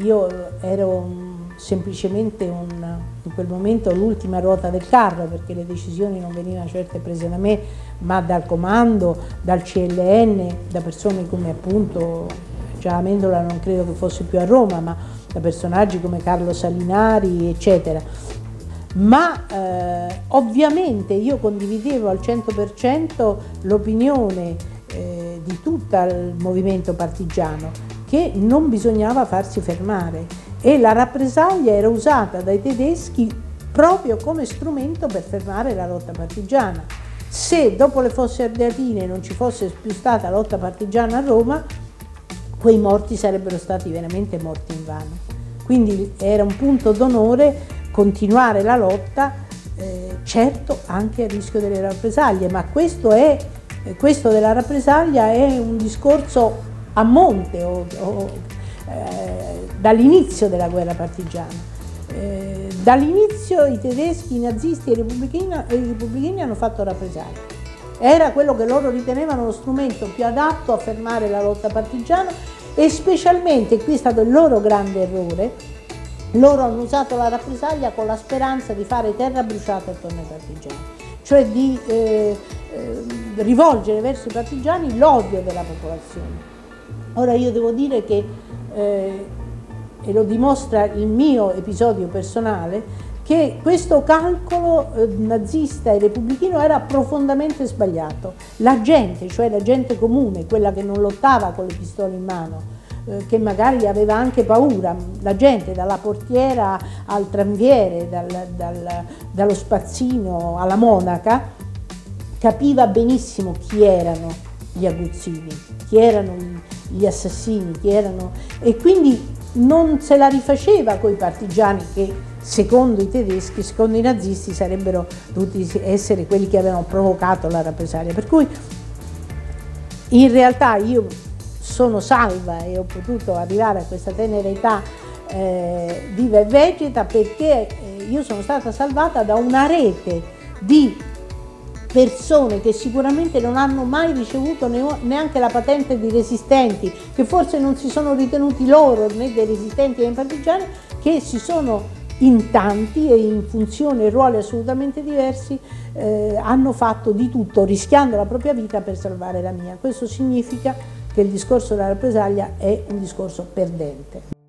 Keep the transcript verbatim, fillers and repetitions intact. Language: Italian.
io ero semplicemente un, in quel momento l'ultima ruota del carro, perché le decisioni non venivano certo prese da me, ma dal comando, dal C L N, da persone come appunto, già Amendola non credo che fosse più a Roma, ma da personaggi come Carlo Salinari, eccetera. Ma eh, ovviamente io condividevo al cento per cento l'opinione eh, di tutto il movimento partigiano, che non bisognava farsi fermare, e la rappresaglia era usata dai tedeschi proprio come strumento per fermare la lotta partigiana. Se dopo le Fosse Ardeatine non ci fosse più stata lotta partigiana a Roma, quei morti sarebbero stati veramente morti invano. Quindi era un punto d'onore continuare la lotta, eh, certo anche a rischio delle rappresaglie, ma questo, è, questo della rappresaglia è un discorso a monte o, o, eh, dall'inizio della guerra partigiana. Eh, dall'inizio i tedeschi, i nazisti e i repubblichini, i repubblichini hanno fatto rappresaglie. Era quello che loro ritenevano lo strumento più adatto a fermare la lotta partigiana, e specialmente, qui è stato il loro grande errore, loro hanno usato la rappresaglia con la speranza di fare terra bruciata attorno ai partigiani, cioè di eh, eh, rivolgere verso i partigiani l'odio della popolazione. Ora io devo dire che, eh, e lo dimostra il mio episodio personale, che questo calcolo eh, nazista e repubblichino era profondamente sbagliato. La gente, cioè la gente comune, quella che non lottava con le pistole in mano, eh, che magari aveva anche paura, la gente dalla portiera al tranviere, dal, dal, dallo spazzino alla monaca, capiva benissimo chi erano gli aguzzini, chi erano gli assassini, chi erano, e quindi non se la rifaceva coi partigiani che secondo i tedeschi, secondo i nazisti, sarebbero dovuti essere quelli che avevano provocato la rappresaglia. Per cui in realtà io sono salva e ho potuto arrivare a questa tenera età eh, viva e vegeta perché eh, io sono stata salvata da una rete di persone che sicuramente non hanno mai ricevuto neanche la patente di resistenti, che forse non si sono ritenuti loro né dei resistenti né dei partigiani, che si sono in tanti e in funzione e ruoli assolutamente diversi eh, hanno fatto di tutto, rischiando la propria vita per salvare la mia. Questo significa che il discorso della rappresaglia è un discorso perdente.